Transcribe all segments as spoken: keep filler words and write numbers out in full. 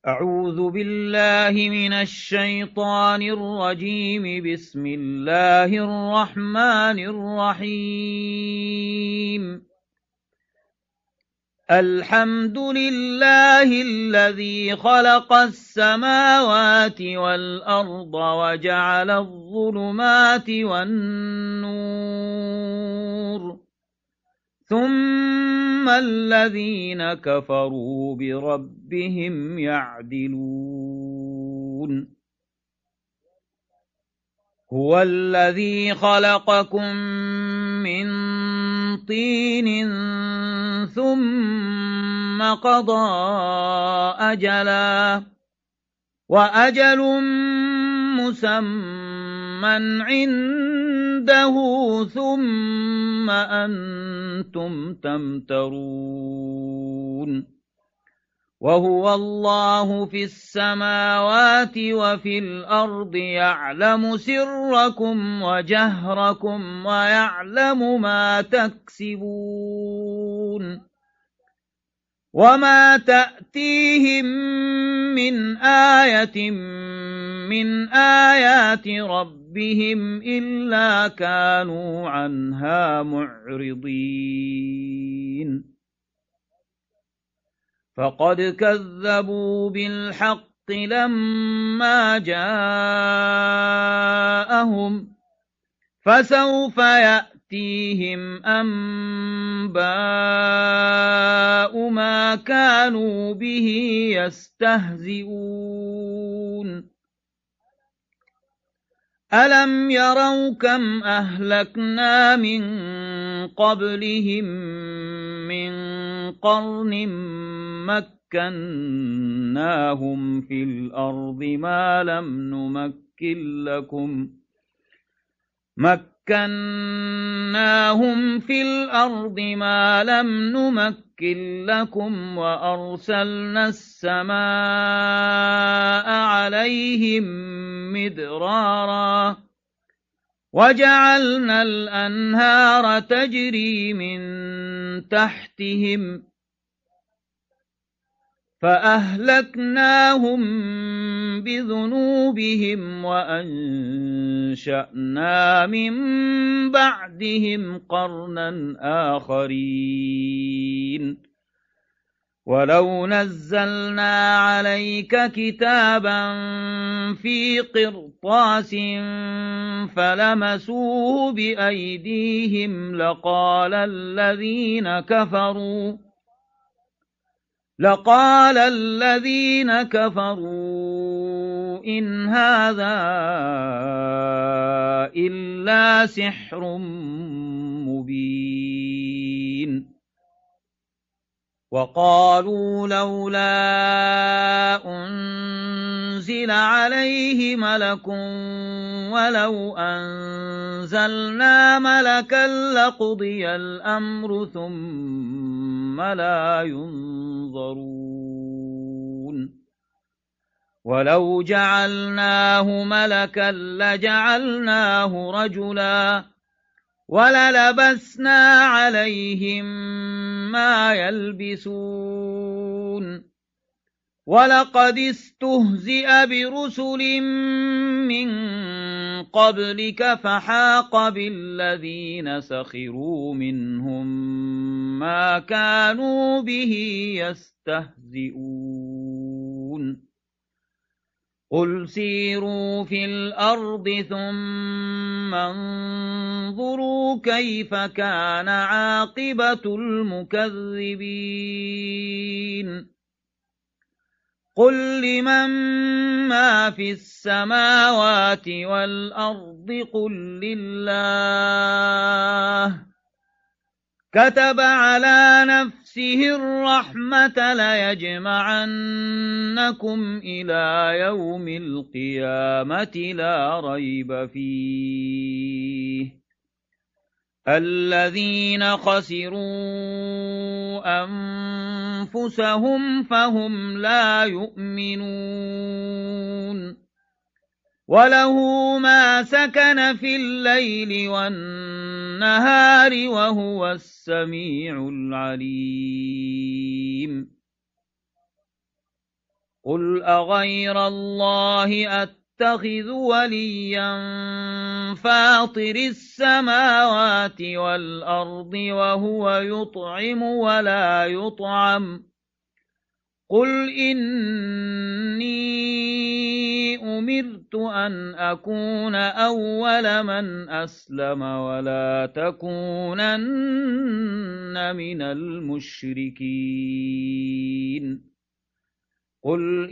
أعوذ بالله من الشيطان الرجيم. بسم الله الرحمن الرحيم. الحمد لله الذي خلق السماوات والأرض وجعل الظلمات والنور، ثم الذين كفروا بربهم يعدلون. هو الذي خلقكم من طين ثم قضى أجلا، وأجل مسمى عنده، ثم أنتم تمترون. وهو الله في السماوات وفي الأرض، يعلم سركم وجهركم ويعلم ما تكسبون. وما تأتيهم من آية من آيات ربهم إلا كانوا عنها معرضين. فقد كذبوا بالحق لما جاءهم، فسوف يأتيهم أنباء ما كانوا به يستهزئون. ألم يروا كم أهلكنا من قبلهم من قرن مكناهم في الأرض ما لم نمكن لكم مكناهم في الأرض ما لم نمكن لكم وأرسلنا السماء عليهم مدرارا، وجعلنا الأنهار تجري من تحتهم، فأهلكناهم بذنوبهم وأنشأنا من بعدهم قرنا آخرين. ولو نزلنا عليك كتابا في قرطاس فلمسوه بأيديهم لقال الذين كفروا لقال الذين كفروا إن هذا إلا سحر مبين. وقالوا لولا أنزل عليه ملك ولو أنزلنا ملكا لقضي الأمر ثم لا ينظرون. ولو جعلناه ملكا لجعلناه رجلا وللبسنا عليهم ما يلبسون. ولقد استهزئ برسل من قبلك فحاق بالذين سخروا منهم ما كانوا به يستهزئون. قل سيروا في الأرض ثم انظروا كيف كان عاقبة المكذبين. قل لمن ما في السماوات والأرض قل لله. كتب على نفسه الرحمة ليجمعنكم إلى يوم القيامة لا ريب فيه. الذين خسروا أنفسهم فهم لا يؤمنون. وله ما سكن في الليل والنهار وهو السميع العليم. قل أغير الله أتخذ وليا فاطر السماوات والأرض وهو يطعم ولا يطعم قل إني أمرت أن أكون أول من أسلم ولا تكونن من المشركين قل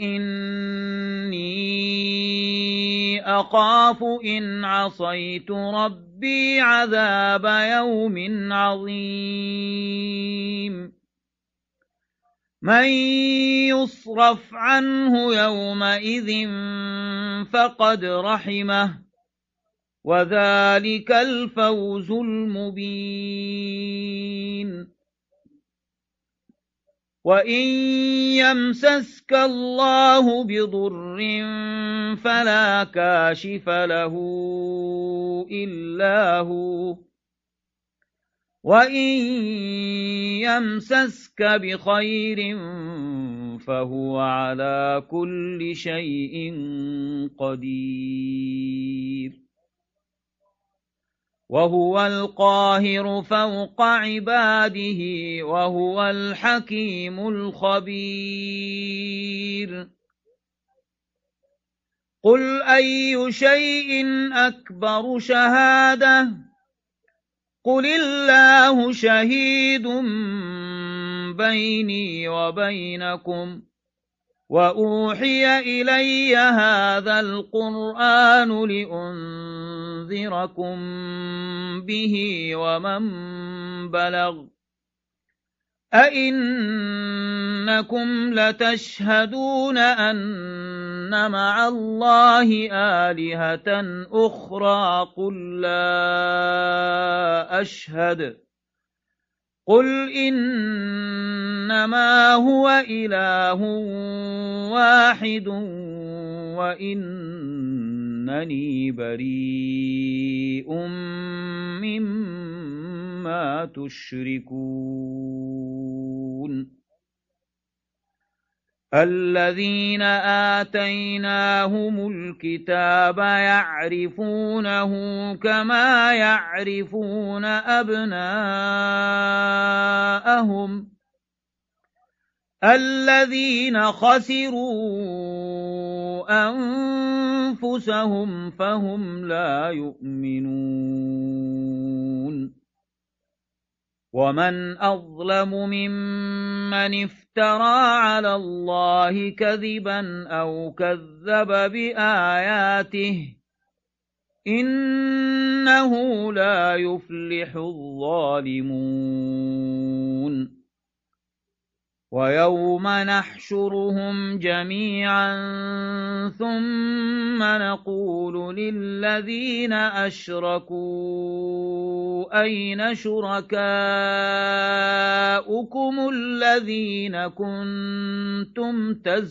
إني أخاف إن عصيت ربي عذاب يوم عظيم من يصرف عنه يومئذ فقد رحمه وذلك الفوز المبين وإن يمسسك الله بضر فلا كاشف له إلا هو وإن يمسسك بخير فهو على كل شيء قدير وهو القاهر فوق عباده وهو الحكيم الخبير قل أي شيء أكبر شهادة قل الله شهيد بيني وبينكم وأوحي إلي هذا القرآن لأنذركم به ومن بلغ أئنكم لتشهدون أن مع الله آلهة أخرى قل لا أشهد قل إنما هو إله واحد وإنني بريء مما تشركون الذين آتيناهم الكتاب يعرفونه كما يعرفون أبناءهم الذين خسروا أنفسهم فهم لا يؤمنون ومن أظلم ممن افترى على الله كذبا أو كذب بآياته إنه لا يفلح الظالمون ويوم نحشرهم جميعا ثم نقول للذين أشركوا أين شركاؤكم الذين كنتم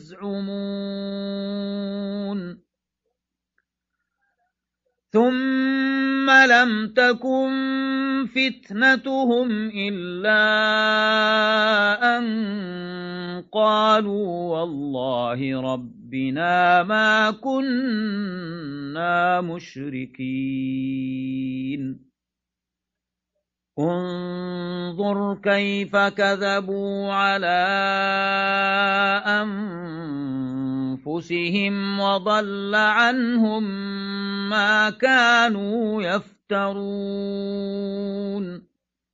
تزعمون ثم لم تكن فتنتهم إلا أن قالوا والله ربنا ما كنا مشركين انظر كيف كذبوا على أنفسهم وضل عنهم ما كانوا يفترون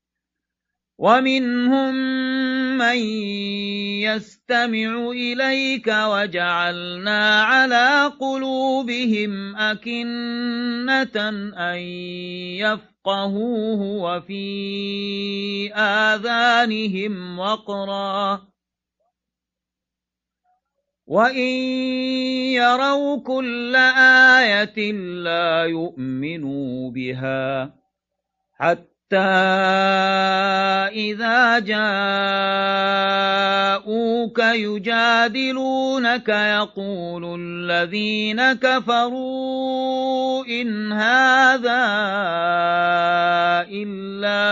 ومنهم من يستمع إليك وجعلنا على قلوبهم أكنة أن يفقهوه وفي آذانهم وقرا وإن يروا كل آية لا يؤمنوا بها حتى إذا جاءوك يجادلونك يقول الذين كفروا إن هذا إلا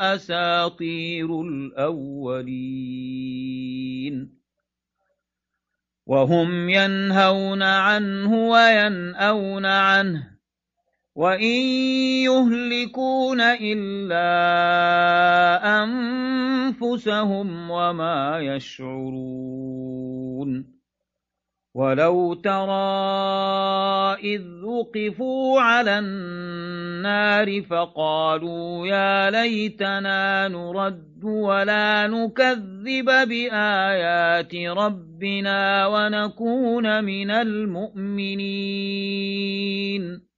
أساطير الأولين وهم ينهون عنه وينأون عنه وإن يهلكون إلا أنفسهم وما يشعرون ولو ترى إذ وقفوا على النار فقالوا يا ليتنا نرد ولا نكذب بآيات ربنا ونكون من المؤمنين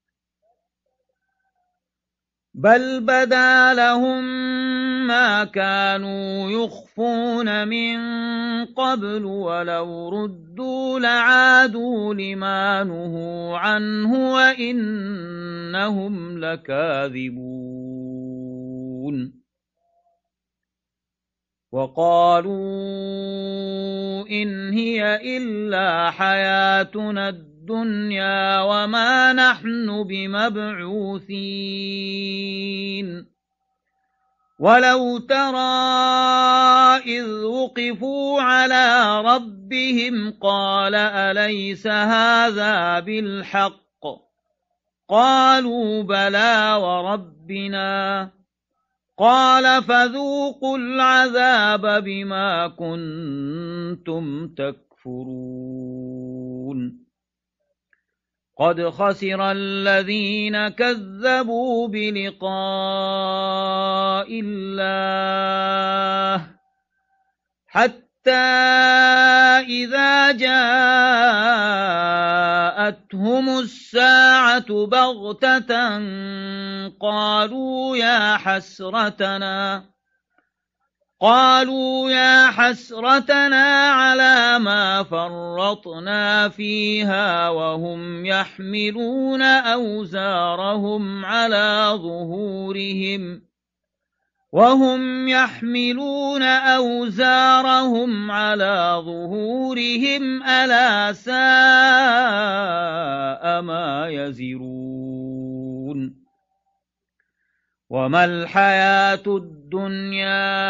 بل بدا لهم ما كانوا يخفون من قبل ولو ردوا لعادوا لما نهوا عنه وإنهم لكاذبون وقالوا إن هي إلا حياتنا الدنيا وما نحن بمبعوثين ولو ترى إذ وقفوا على ربهم قال أليس هذا بالحق قالوا بلى وربنا قال فذوقوا العذاب بما كنتم تكفرون قد خسر الذين كذبوا بلقاء الله حتى إذا جاءتهم الساعة بغتة قالوا يا حسرتنا قالوا يا حسرتنا على ما فرطنا فيها وهم يحملون أوزارهم على ظهورهم وهم يحملون أوزارهم على ظهورهم ألا ساء ما يزرون وما الحياة الدنيا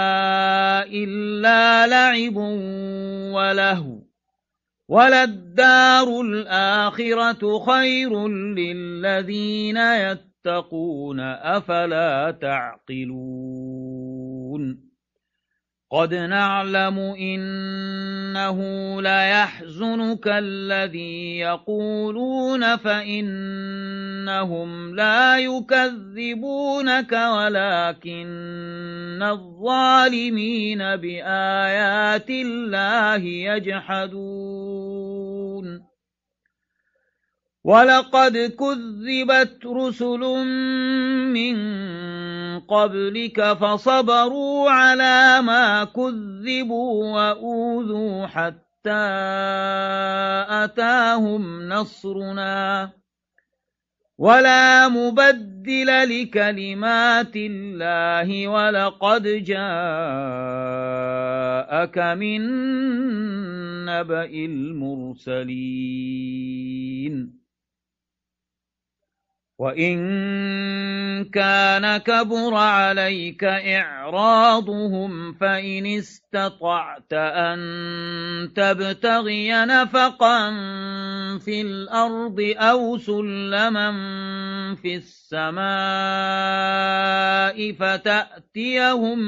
إلا لعب ولهو وللدار الآخرة خير للذين يتقون أفلا تعقلون قد نعلم إنه ليحزنك الذي يقولون فإنهم لا يكذبونك ولكن الظالمين بآيات الله يجحدون ولقد كذبت رسل من قبلك فصبروا على ما كذبوا وأوذوا حتى أتاهم نصرنا ولا مبدل لكلمات الله ولقد جاءك من نبأ المرسلين وإن كان كبر عليك إعراضهم فإن استطعت أن تبتغي نفقا في الأرض أو سلما في السماء فتأتيهم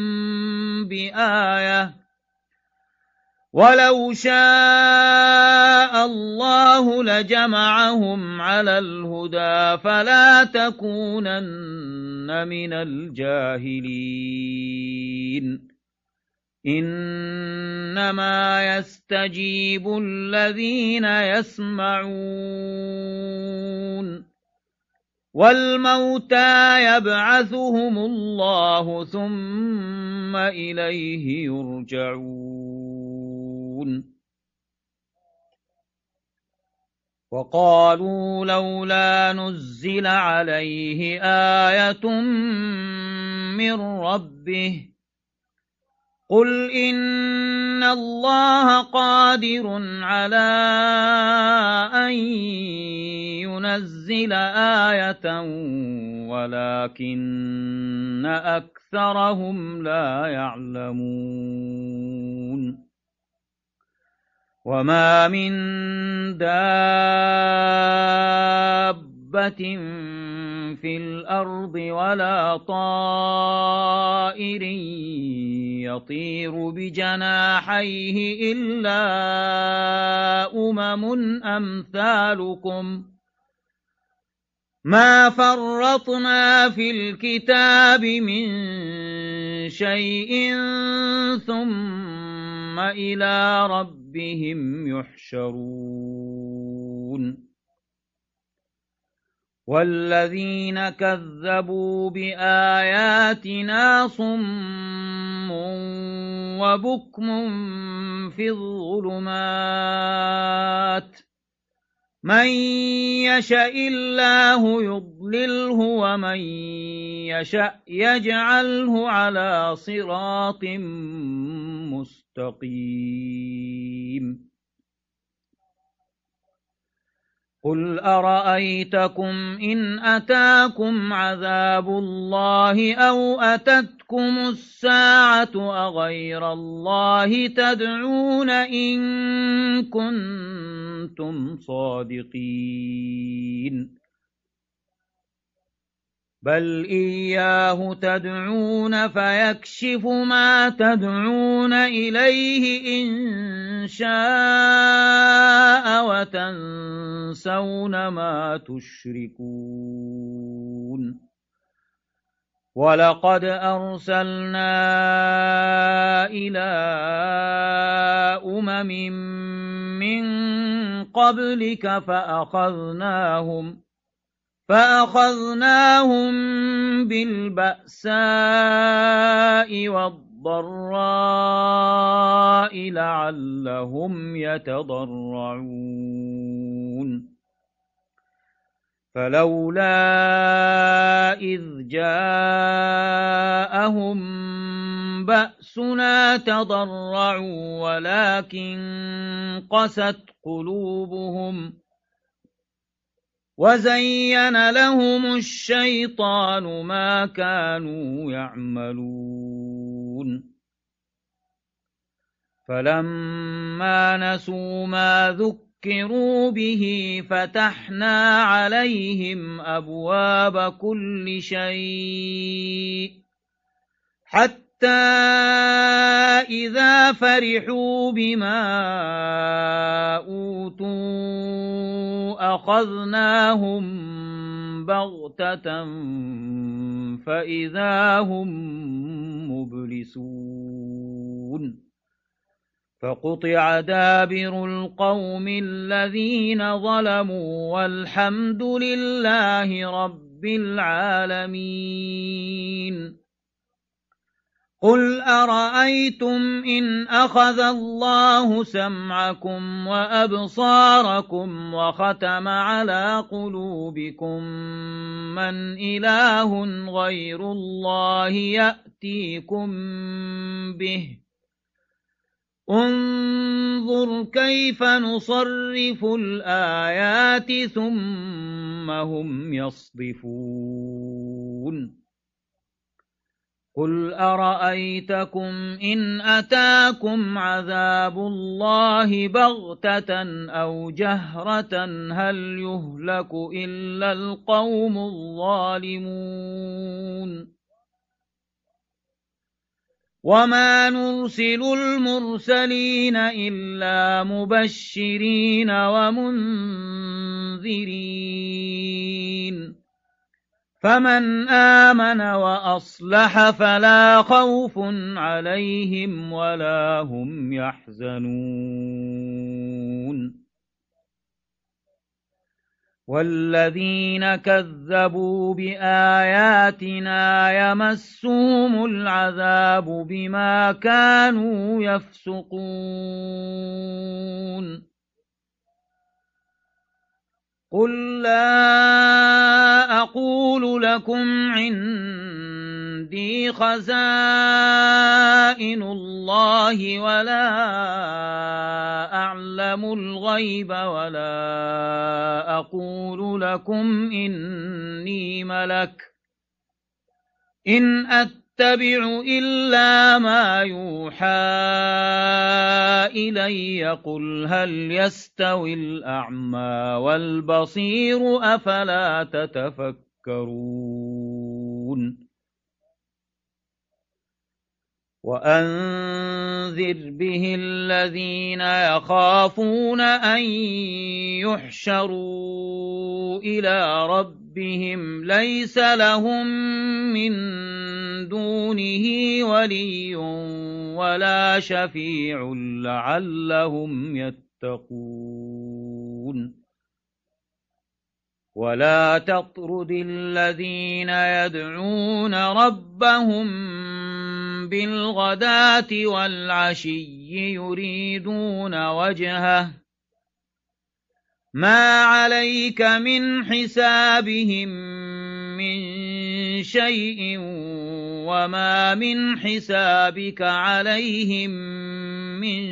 بآية ولو شاء الله لجمعهم على الهدى فلا تكونن من الجاهلين إنما يستجيب الذين يسمعون والموتى يبعثهم الله ثم إليه يرجعون وقالوا لولا نزل عليه آية من ربه قل إن الله قادر على أن ينزل آية ولكن أكثرهم لا يعلمون وما من دابة في الأرض ولا طائر يطير بجناحيه إلا أمم أمثالكم ما فرطنا في الكتاب من شيء ثم إلى ربهم يحشرون والذين كذبوا بآياتنا صم وبكم في الظلمات من يشاء الله يضلله ومن يشاء يجعله على صراط مستقيم قل أرأيتكم إن أتاكم عذاب الله أو أتتكم الساعة أغير الله تدعون إن كنتم صادقين بل إياه تدعون فيكشف ما تدعون إليه إن شاء وتنسون ما تشركون ولقد أرسلنا إلى أمم من قبلك فأخذناهم فأخذناهم بالبأساء والضراء لعلهم يتضرعون فلولا إذ جاءهم بأسنا تضرعوا ولكن قست قلوبهم وزين لهم الشيطان ما كانوا يعملون فلما نسوا ما ذكروا به فتحنا عليهم أبواب كل شيء حتى إذا فرحوا بما أوتوا أخذناهم بغتة فإذا هم مبلسون فقطع دابر القوم الذين ظلموا والحمد لله رب العالمين قل أرأيتم إن أخذ الله سمعكم وأبصاركم وختم على قلوبكم من إله غير الله يأتيكم به انظر كيف نصرف الآيات ثم هم يصدفون قل أرأيتكم إن أتاكم عذاب الله بغتة أو جهرة هل يهلك إلا القوم الظالمون وما نرسل المرسلين إلا مبشرين ومنذرين فمن آمن وأصلح فلا خوف عليهم ولا هم يحزنون والذين كذبوا بآياتنا يمسهم العذاب بما كانوا يفسقون قل لا أقول لكم عندي خزائن الله ولا أعلم الغيب ولا أقول لكم إني ملك إن أتبع أتبع إلا ما يوحى إلي قل هل يستوي الأعمى والبصير أفلا تتفكرون وأنذر به الذين يخافون أن يحشروا إلى ربهم ليس لهم من دونه ولي ولا شفيع لعلهم يتقون ولا تطرد الذين يدعون ربهم بالغداة والعشي يريدون وجهه ما عليك من حسابهم من شيء وما من حسابك عليهم من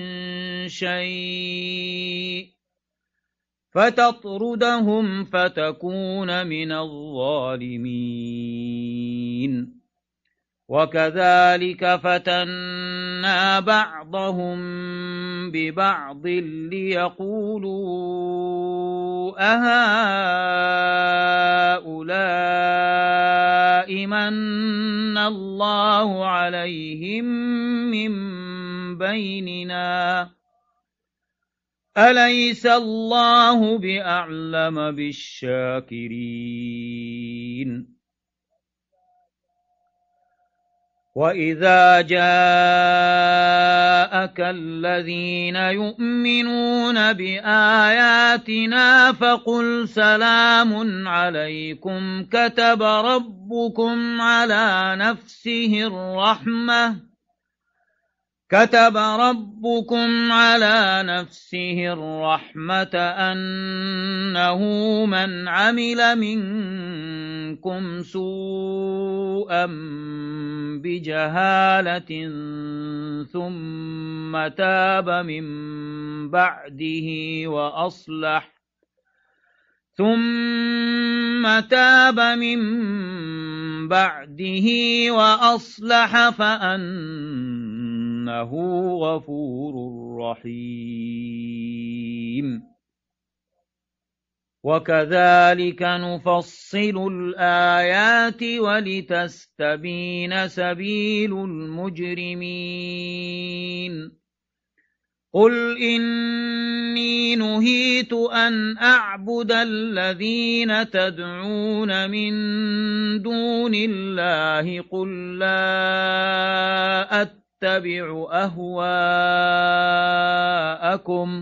شيء فتطردهم فتكون من الظالمين وكذلك فتنا بعضهم ببعض ليقولوا أهؤلاء من الله عليهم من بيننا أليس الله بأعلم بالشاكرين وإذا جاءك الذين يؤمنون بآياتنا فقل سلام عليكم كتب ربكم على نفسه الرحمة كتب ربكم على نفسه الرحمة أنه من عمل منكم سوءا بجهالة ثم تاب من بعده وأصلح ثم تاب من بعده وأصلح فأنه غفور رحيم وكذلك نفصل الآيات ولتستبين سبيل المجرمين قل إني نهيت أن أعبد الذين تدعون من دون الله قل لا أتبع أهواءكم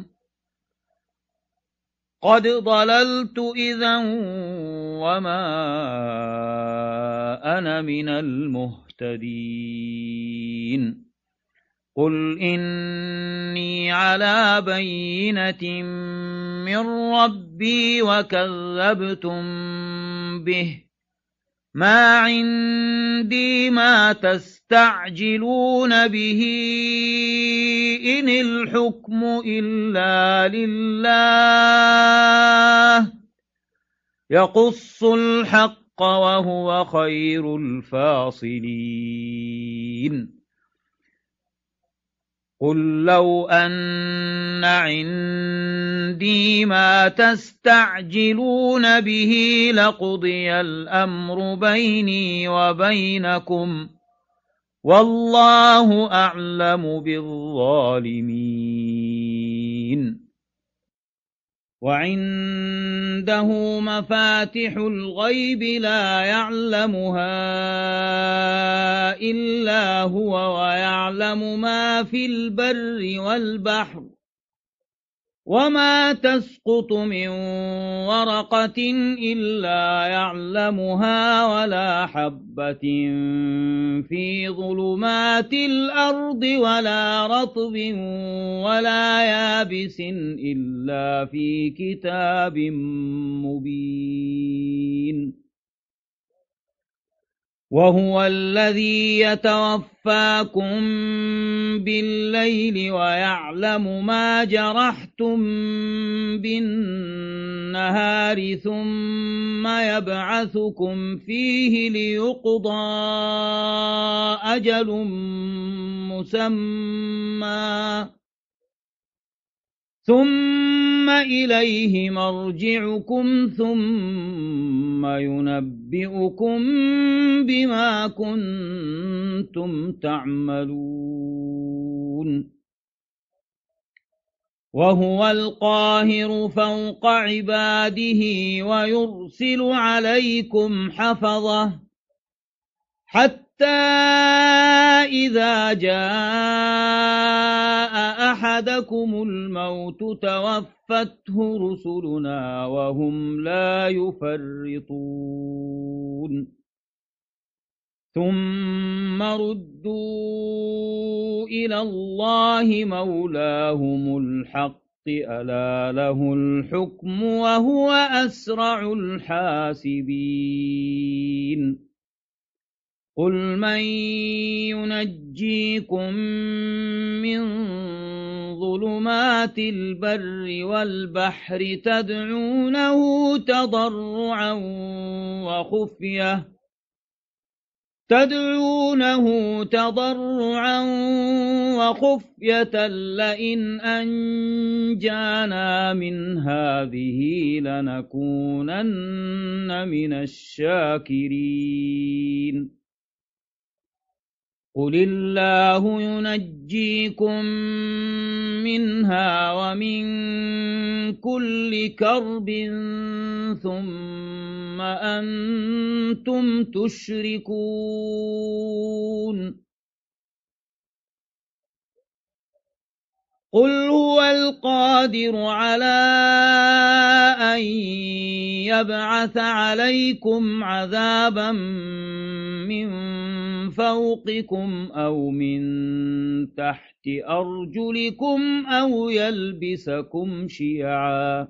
قد ضللت إذا وما أنا من المهتدين قل إني على بينة من ربي وكذبتم به ما عندي ما تستعجلون به إن الحكم إلا لله يقص الحق وهو خير الفاصلين قل لو أن عندي ما تستعجلون به لقضي الأمر بيني وبينكم والله أعلم بالظالمين وعنده مفاتح الغيب لا يعلمها إلا هو ويعلم ما في البر والبحر وما تسقط من ورقة إلا يعلمها ولا حبة في ظلمات الأرض ولا رطب ولا يابس إلا في كتاب مبين وهو الذي يتوفاكم بالليل ويعلم ما جرحتم بالنهار ثم يبعثكم فيه ليقضى أجل مسمى ثم إليه مرجعكم ثم ينبئكم بما كنتم تعملون وهو القاهر فوق عباده ويرسل عليكم حفظه حتى إذا جاء أحدكم الموت توفته رسلنا وهم لا يفرطون ثم ردوا إلى الله مولاهم الحق ألا له الحكم وهو أسرع الحاسبين قل من ينجيكم من ظلمات البر والبحر تدعونه تضرعا وخفية تدعونه تضرعا وخفية لئن أنجانا من هذه لنكونن من الشاكرين قل الله ينجيكم منها ومن كل كرب ثم أنتم تشركون قل هو القادر على أن يبعث عليكم عذابا من فوقكم أو من تحت أرجلكم أو يلبسكم شيعا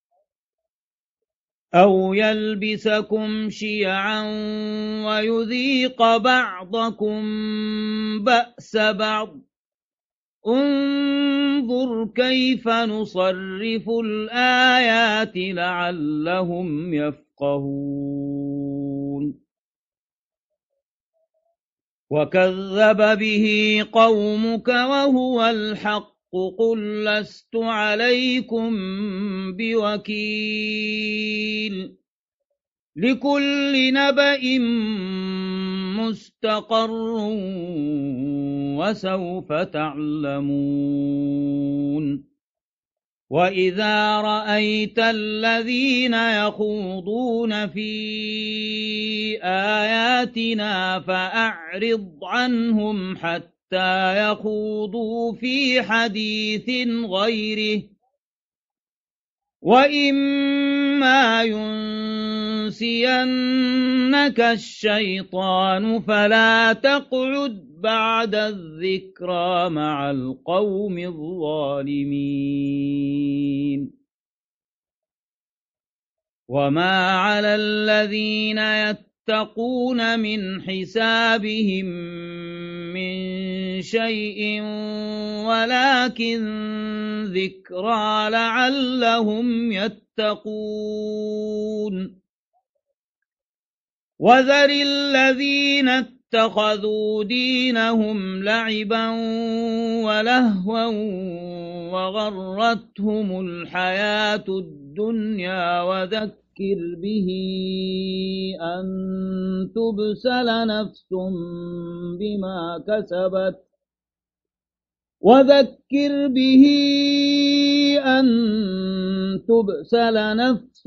أو يلبسكم شيعا ويذيق بعضكم بأس بعض انظر كيف نصرف الآيات لعلهم يفقهون وكذب به قومك وهو الحق قل لست عليكم بوكيل لكل نبأ مستقر وسوف تعلمون وإذا رأيت الذين يخوضون في آياتنا فأعرض عنهم حتى يخوضوا في حديث غيره وإما ينسينك الشيطان فلا تقعد بعد الذكرى مع القوم الظالمين وما على الذين يتقون من حسابهم من شيء ولكن ذكرى لعلهم يتقون وذر الذين اتخذوا دينهم لعبا ولهوا وغرتهم الحياة الدنيا وذكر به أن تبسل نفس بما كسبت وذكر به أن تبسل نفس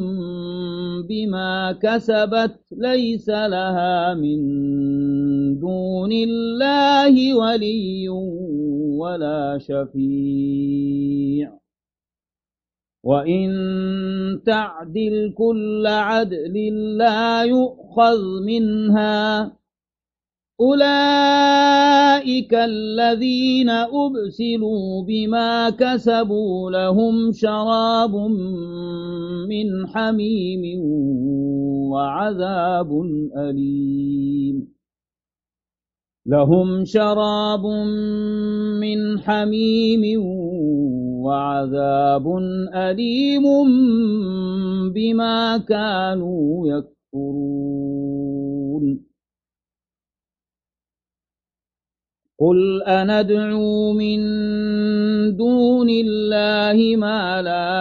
بما كسبت ليس لها من دون الله ولي ولا شفيع وإن تعدل كل عدل لا يؤخذ منها أولئك الذين أبسلوا بما كسبوا لهم شراب من حميم وعذاب أليم لهم شراب من حميم وعذاب أليم بما كانوا يكفرون قل أندعو من دون الله ما لا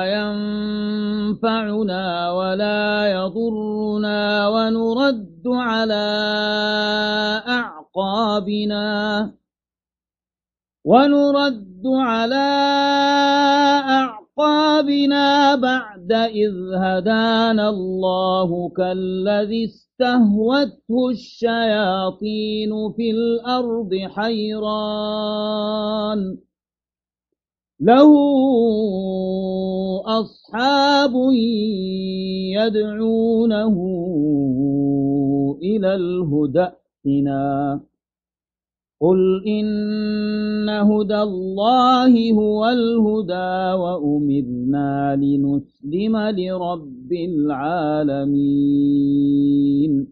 ينفعنا ولا يضرنا ونرد على أعقابنا ونرد على أعقابنا بعد إذ هدانا الله كالذي استهوته الشياطين في الأرض حيران له أصحاب يدعونه إلى الهدى ائتنا قل إن هدى الله هو الهدى وأمرنا لنسلم لرب العالمين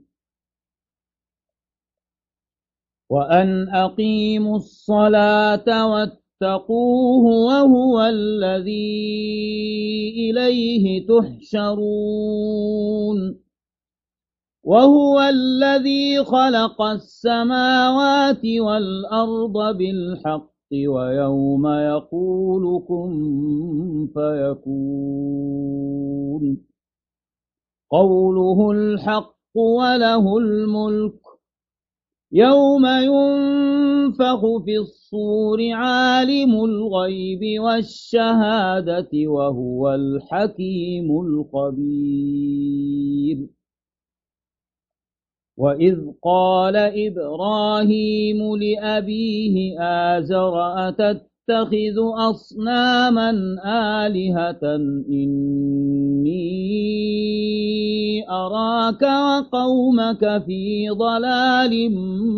وأن أقيموا الصلاة واتقوه وهو الذي إليه تحشرون وهو الذي خلق السماوات والأرض بالحق ويوم يقول كن فيكون قوله الحق وله الملك يوم ينفخ في الصور عالم الغيب والشهادة وهو الحكيم الخبير وإذ قال إبراهيم لأبيه آزر أتتخذ أصناما آلهة إني أراك وقومك في ضلال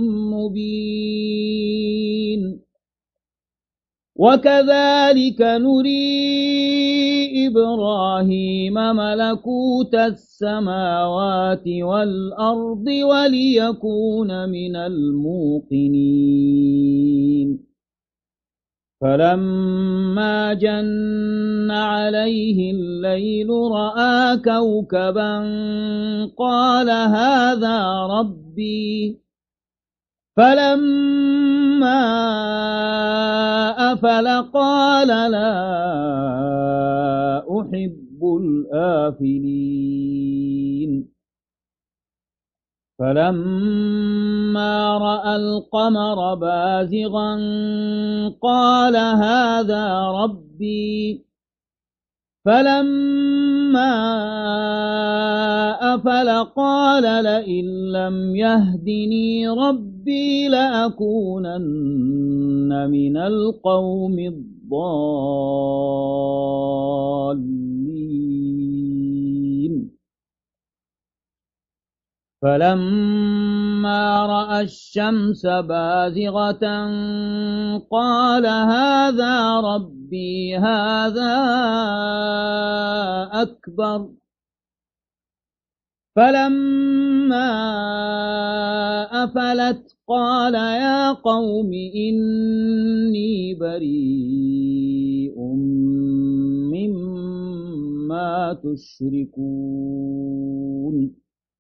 مبين وكذلك نري إبراهيم ملكوت السماوات والأرض وليكون من الموقنين فلما جن عليه الليل رأى كوكبا قال هذا ربي فلما أفل قال لا أحب الآفلين فلما رأى القمر بازغا قال هذا ربي فلما أفل قال لئن لم يهدني ربي لأكونن من القوم الضالين فلما رأى الشمس بازغة قال هذا ربي هذا أكبر فلما أفلت قال يا قوم إني بريء مما تشركون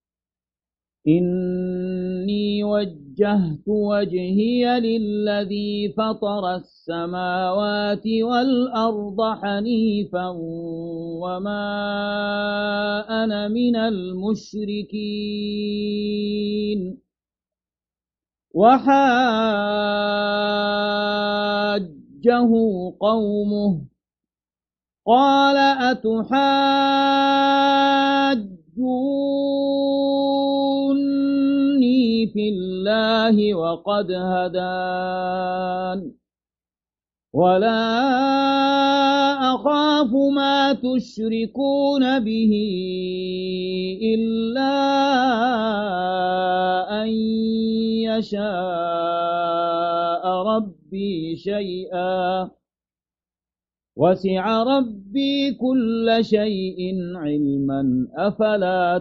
إني وجهت وجهي للذي فطر السماوات والأرض حنيفا وما أنا من المشركين وحاجه قومه قال أتحاجوني في الله وقد هدان ولا أخاف ما تشركون به إلا أن يشاء ربي شيئا وسع ربي كل شيء علما أفلا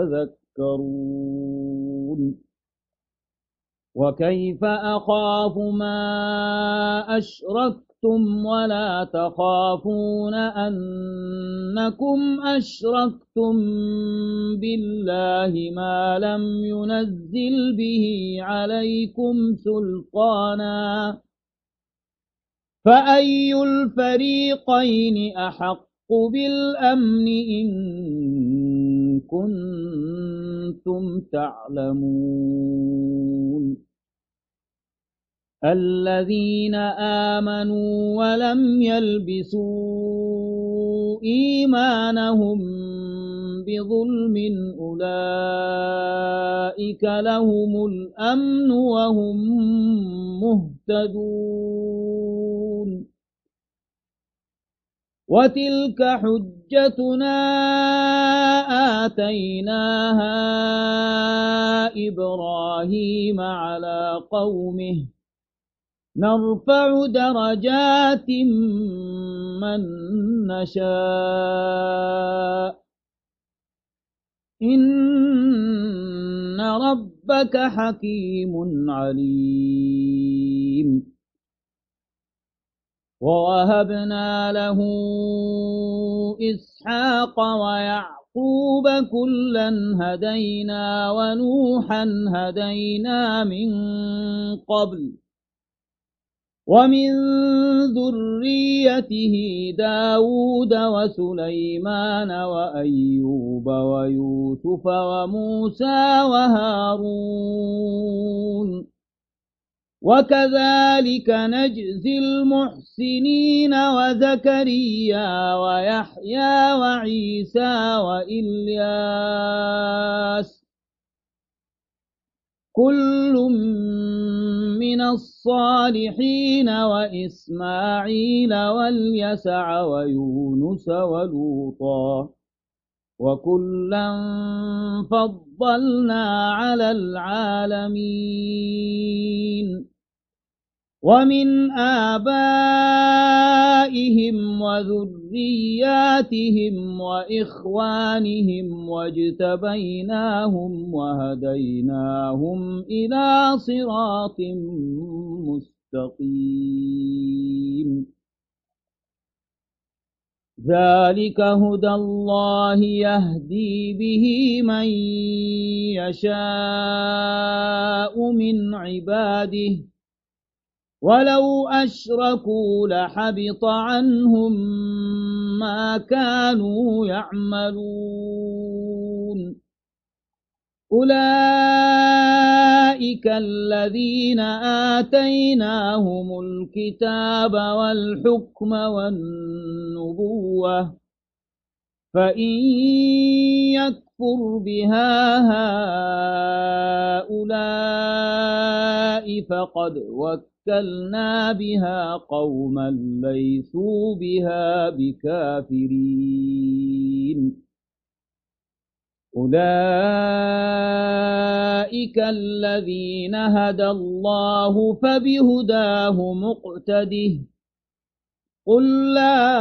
تتذكرون وكيف أخاف ما أشركتم ولا تخافون أنكم أشركتم بالله ما لم ينزل به عليكم سلطانا فأي الفريقين أحق بالأمن إن كنتم تعلمون الذين آمنوا ولم يلبسوا إيمانهم بظلم أولئك لهم الأمن وهم مهتدون وتلك حجتنا آتيناها إبراهيم على قومه نرفع درجات من نشاء إن ربك حكيم عليم ووهبنا له إسحاق ويعقوب كلا هدينا ونوحا هدينا من قبل ومن ذريته داود وسليمان وأيوب ويوسف وموسى وهارون وكذلك نجزي المحسنين وزكريا ويحيى وعيسى وإلياس كل من الصالحين وإسماعيل واليسع ويونس ولوطا وكلا فضلنا على العالمين ومن آبائهم وذرياتهم وإخوانهم واجتبيناهم وهديناهم إلى صراط مستقيم ذلك هدى الله يهدي به من يشاء من عباده ولو أشركوا لحبط عنهم ما كانوا يعملون أولئك الذين آتيناهم الكتاب والحكم والنبوة فإن يكفر بها هؤلاء فقد وكلنا بها قوما ليسوا بها بكافرين أولئك الذين هدى الله فبهداه مقتده قل لا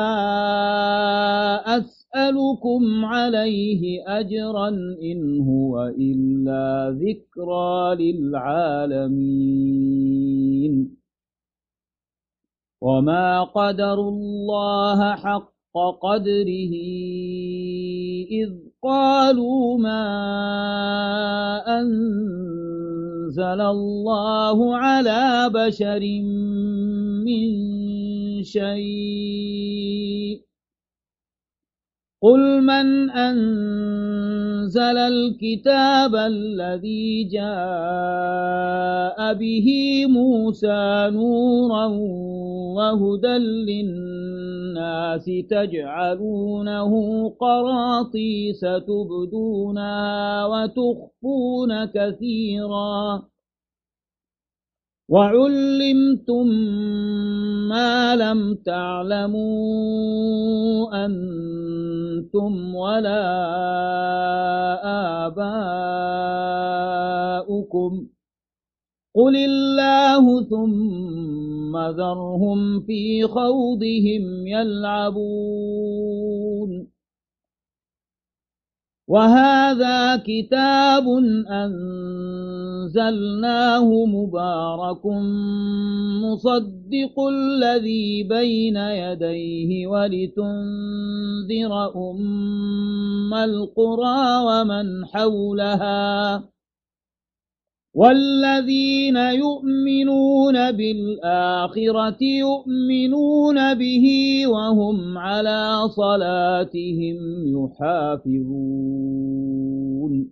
أسألكم عليه أجرا إن هو إلا ذكرى للعالمين وما قدروا الله حق قدره إذ قالوا ما أنزل الله على بشر من شيء قل من أنزل الكتاب الذي جاء به موسى نورا وهدى للناس تجعلونه قراطيس تبدونها وتخفون كثيرا وعلمتم ما لم تعلموا أنتم ولا آباؤكم قل الله ثم ذرهم في خوضهم يلعبون وهذا كتاب أنزلناه مبارك مصدق الذي بين يديه ولتنذر أم القرى ومن حولها والذين يؤمنون بالآخرة يؤمنون به وهم على صلاتهم يحافظون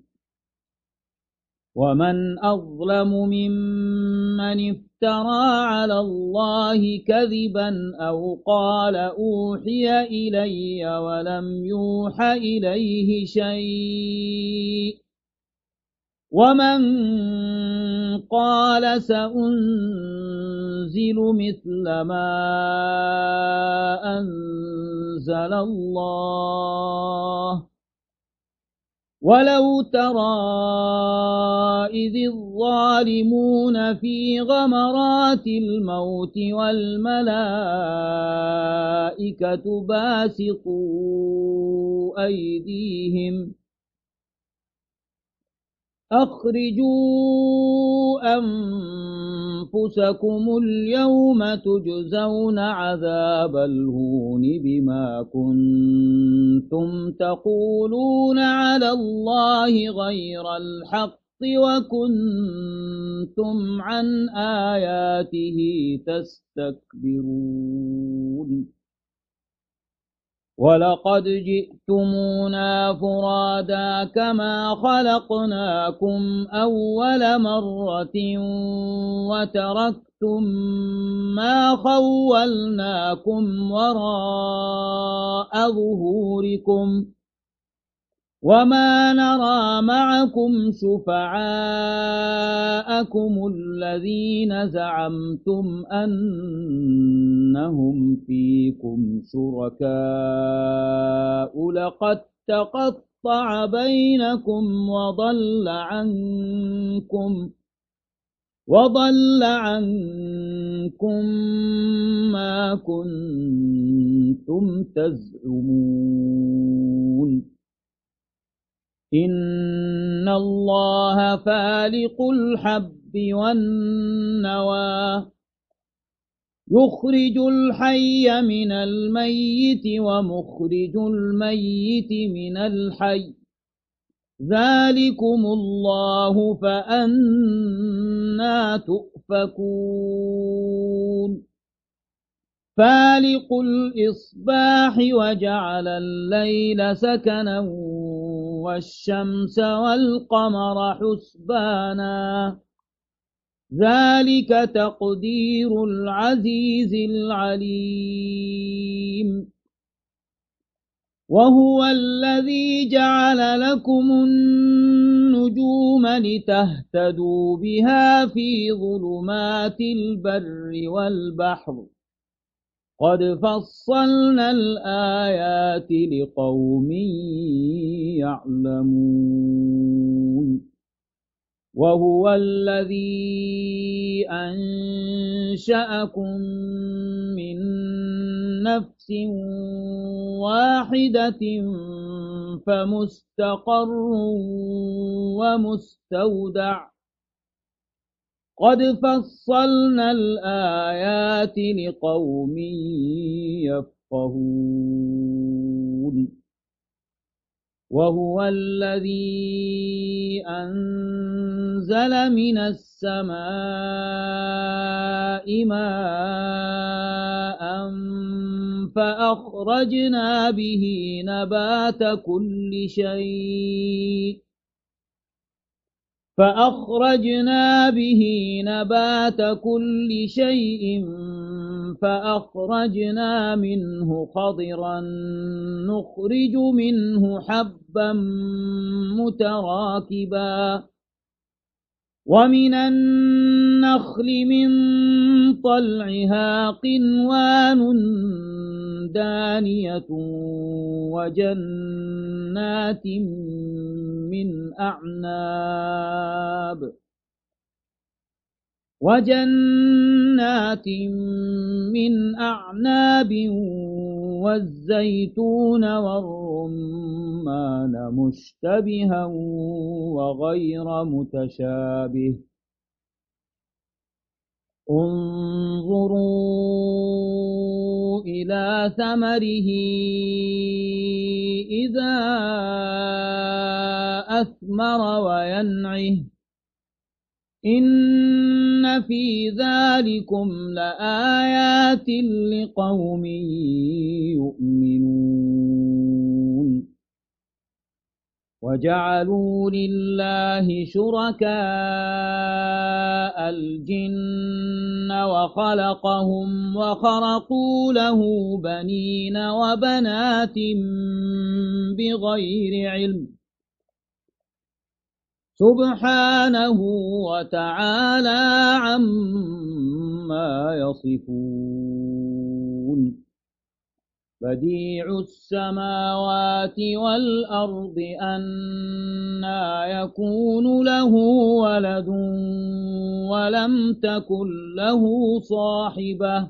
ومن أظلم ممن افترى على الله كذبا أو قال أوحي إلي ولم يوح إليه شيء ومن قال سأنزل مثل ما أنزل الله ولو ترى إذ الظالمون في غمرات الموت والملائكة باسطوا أيديهم أخرجوا أنفسكم اليوم تجزون عذاب الهون بما كنتم تقولون على الله غير الحق وكنتم عن آياته تستكبرون ولقد جئتمونا فرادا كما خلقناكم أول مرة وتركتم ما خولناكم وراء ظهوركم وما نرى معكم شفعاءكم الذين زعمتم أنهم فيكم شركاء لقد تقطع بينكم وضل عنكم وضل عنكم ما كنتم تزعمون إن الله فالق الحب والنوى يخرج الحي من الميت ومخرج الميت من الحي ذلكم الله فأنى تؤفكون فالق الإصباح وجعل الليل سكنا والشمس والقمر حسبانا ذلك تقدير العزيز العليم وهو الذي جعل لكم النجوم لتهتدوا بها في ظلمات البر والبحر قد فصلنا الآيات لقوم يعلمون وهو الذي أنشأكم من نفس واحدة فمستقر ومستودع قد فصلنا الآيات لقوم يفقهون وهو الذي أنزل من السماء ماء فأخرجنا به نبات كل شيء فأخرجنا به نبات كل شيء فأخرجنا منه خضرا نخرج منه حبا متراكبا ومن النخل من طلعها قنوان دانية وجنات من أعناب وجنات من أعناب والزيتون والرمان مشتبها وغير متشابه انظروا إلى ثمره إذا أثمر وينعه إن في ذلكم لآيات لقوم يؤمنون وجعلوا لله شركاء الجن وخلقهم وخرقوا له بنين وبنات بغير علم سبحانه وتعالى عما يصفون بديع السماوات والأرض أنى يكون له ولد ولم تكن له صاحبة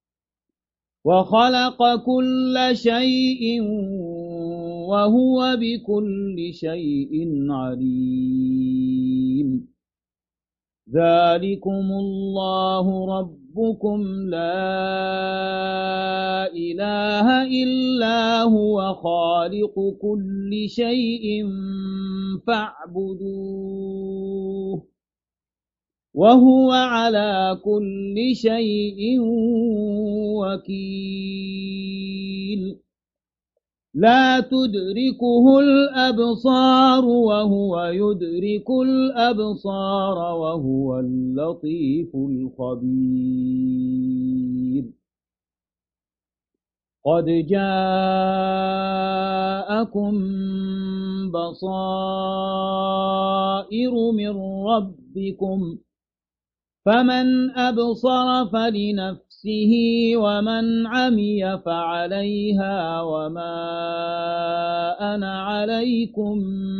وخلق كل شيء وهو بكل شيء عليم ذلكم الله ربكم لا إله إلا هو خالق كل شيء فاعبدوه وهو على كل شيء وكيل لا تدركه الأبصار وهو يدرك الأبصار وهو اللطيف الخبير قد جاءكم بصائر من ربكم فمن أبصر فلنفسه ومن عمي فعليها وما أنا عليكم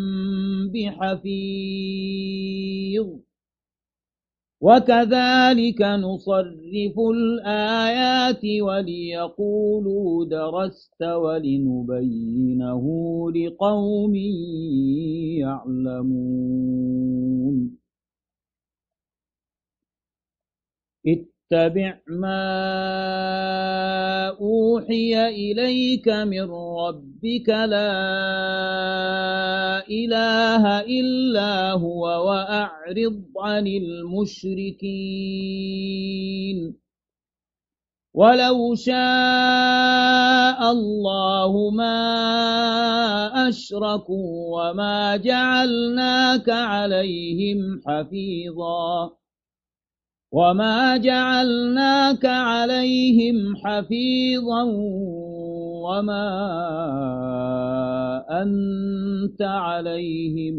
بحفيظ وكذلك نصرف الآيات وليقولوا درست ولنبينه لقوم يعلمون اتبع ما أوحي إليك من ربك لا إله إلا هو وأعرض عن المشركين ولو شاء الله ما أشركوا وما جعلناك عليهم حفيظا وما جعلناك عليهم حفيظا وما أنت عليهم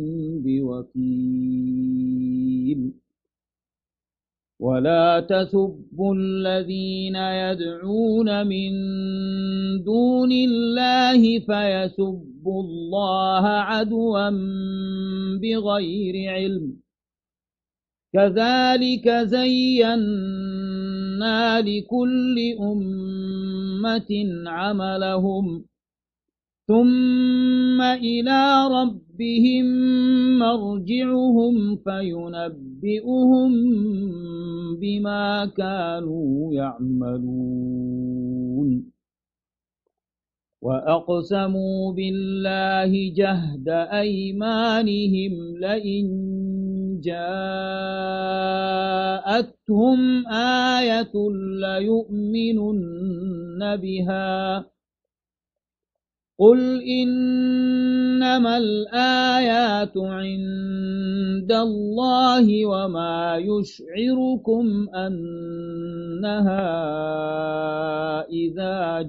بوكيل ولا تسبوا الذين يدعون من دون الله فيسبوا الله عدوا بغير علم كذلك زينا لكل أمة عملهم ثم إلى ربهم مرجعهم فينبئهم بما كانوا يعملون وأقسموا بالله جهد أيمانهم لئن جاءتهم آية ليؤمنن بها قل إنما الآيات عند الله وما يشعركم أنها إذا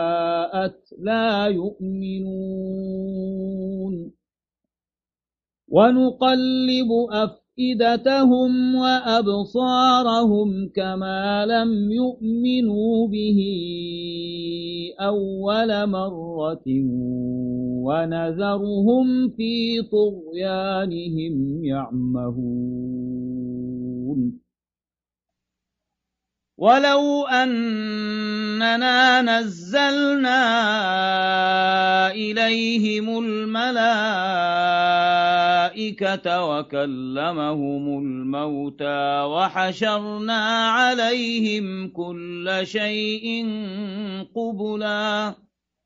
جاءت لا يؤمنون ونقلب أفئدتهم وأبصارهم كما لم يؤمنوا به أول مرة ونذرهم في طغيانهم يعمهون ولو أننا نزلنا إليهم الملائكة وكلمهم الموتى وحشرنا عليهم كل شيء قبلا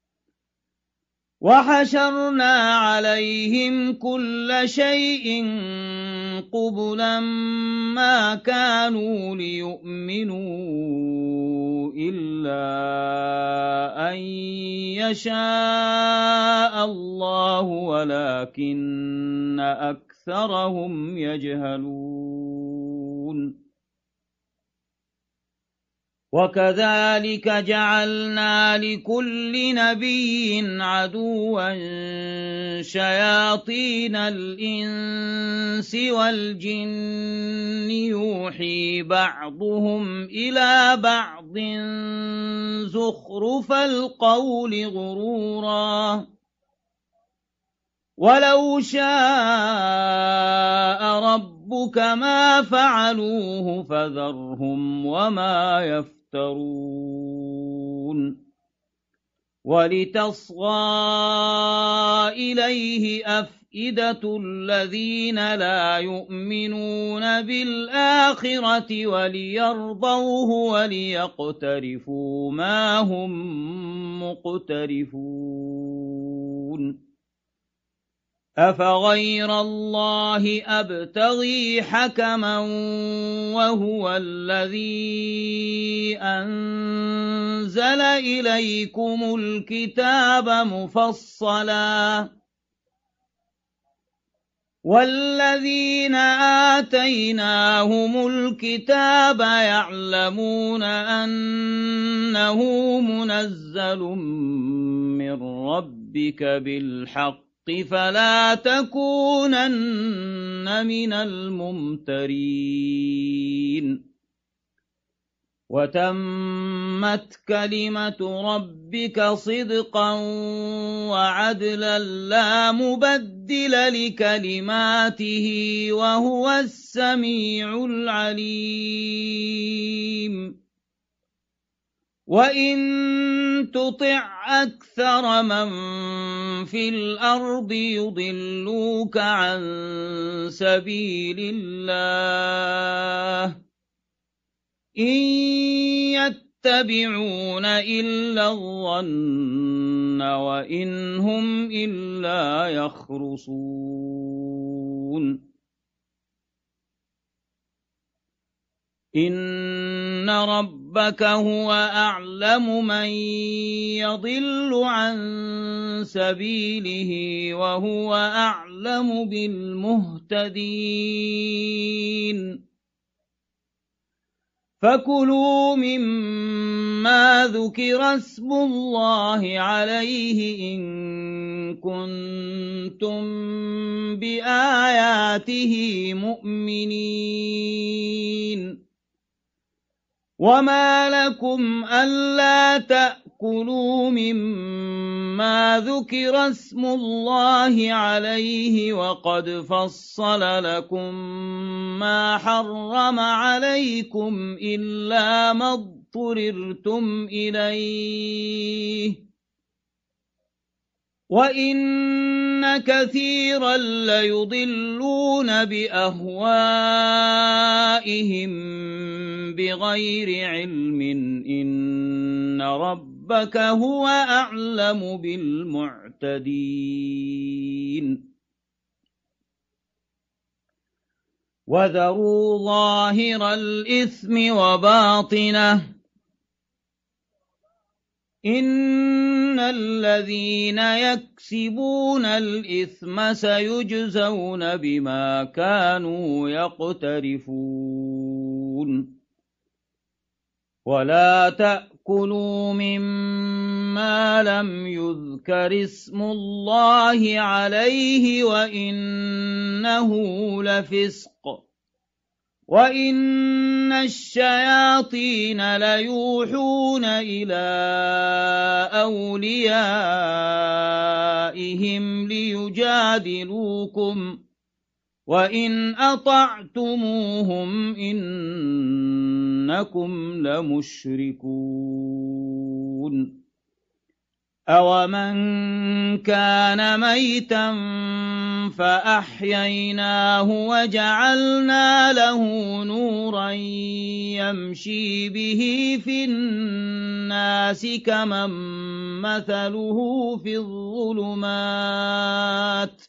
وحشرنا عليهم كل شيء قبلا ما كانوا ليؤمنوا إلا أن يشاء الله ولكن أكثرهم يجهلون وكذلك جعلنا لكل نبي عدوا شياطين الإنس والجن يوحي بعضهم إلى بعض زخرف القول غرورا ولو شاء ربك ما فعلوه فذرهم وما يفترون ولتصغى إليه أفئدة الذين لا يؤمنون بالآخرة وليرضوه وليقترفوا ما هم مقترفون أفغير الله أبتغي حكما وهو الذي أنزل إليكم الكتاب مفصلا والذين آتيناهم الكتاب يعلمون أنه منزل من ربك بالحق فلا تكونن من الممترين وتمت كلمة ربك صدقا وعدلا لا مبدل لكلماته وهو السميع العليم وإن تطع أكثر من في الأرض يضلوك عن سبيل الله إن يتبعون إلا الظن وإن هم إلا يخرصون إن ربك هو أعلم من يضل عن سبيله وهو أعلم بالمهتدين فكلوا مما ذكر اسم الله عليه إن كنتم بآياته مؤمنين وما لكم ألا تأكلوا مما ذكر اسم الله عليه وقد فصل لكم ما حرم عليكم إلا ما اضطررتم إليه وإن كثيرا ليضلون بأهوائهم بغير علم إن ربك هو أعلم بالمعتدين وذروا ظاهر الإثم وباطنه إن الذين يكسبون الإثم سيجزون بما كانوا يقترفون ولا تأكلوا مما ما لم يذكر اسم الله عليه وإنه لفسق وإن الشياطين ليوحون إلى أوليائهم ليجادلوكم وإن أطعتموهم إنكم لمشركون أومن كان ميتا فأحييناه وجعلنا له نورا يمشي به في الناس كمن مثله في الظلمات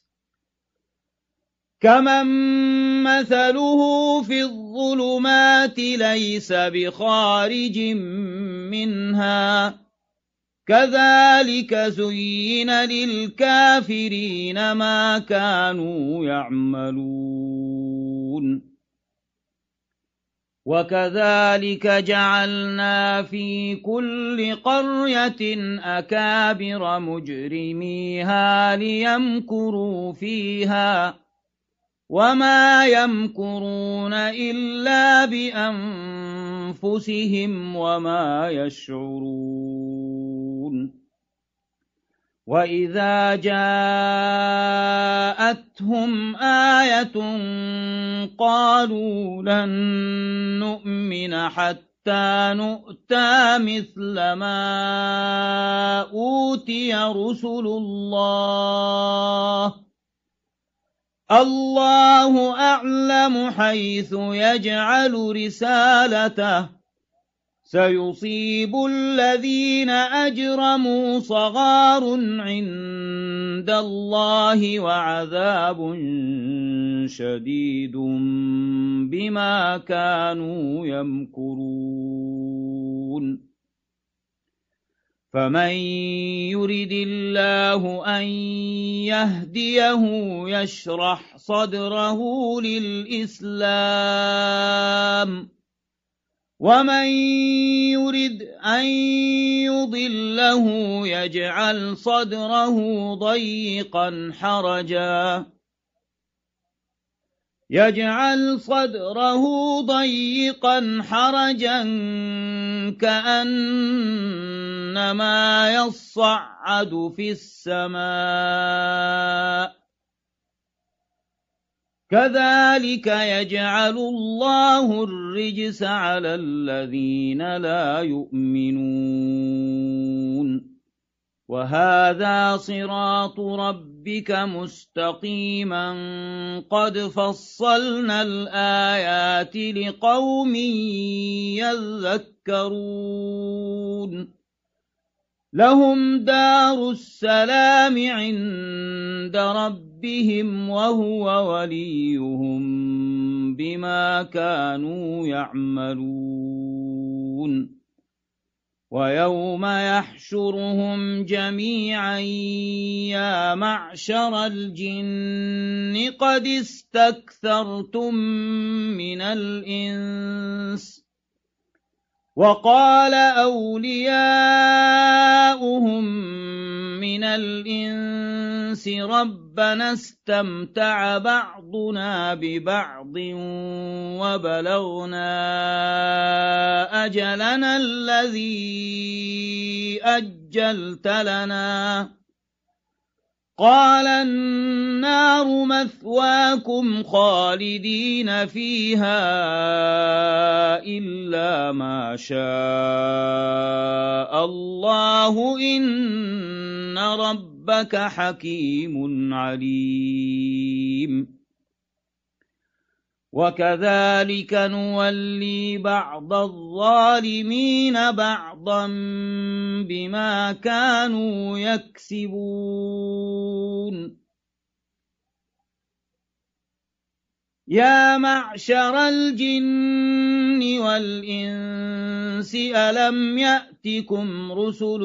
كمن مثله في الظلمات ليس بخارج منها كذلك زين للكافرين ما كانوا يعملون وكذلك جعلنا في كل قرية أكابر مجرميها ليمكروا فيها وما يمكرون إلا بأنفسهم وما يشعرون وإذا جاءتهم آية قالوا لن نؤمن حتى نؤتى مثل ما أوتي رسل الله الله أعلم حيث يجعل رسالته سيصيب الذين أجرموا صغار عند الله وعذاب شديد بما كانوا يمكرون فمن يرد الله أن يهديه يشرح صدره للإسلام ومن يرد أن يضله يجعل صدره ضيقا حرجا يجعل صدره ضيقا حرجا كأنما يصعد في السماء كذلك يجعل الله الرجس على الذين لا يؤمنون وهذا صراط ربك مستقيما قد فصلنا الآيات لقوم يذكرون لهم دار السلام عند ربهم وهو وليهم بما كانوا يعملون ويوم يحشرهم جميعا يا معشر الجن قد استكثرتم من الإنس وقال أولياؤهم من الإنس ربنا استمتع بعضنا ببعض وبلغنا أجلنا الذي أجلت لنا قال النار مثواكم خالدين فيها إلا ما شاء الله إن ربك حكيم عليم وكذلك نولي بعض الظالمين بعضا بما كانوا يكسبون يا معشر الجن والإنس ألم يأتكم رسل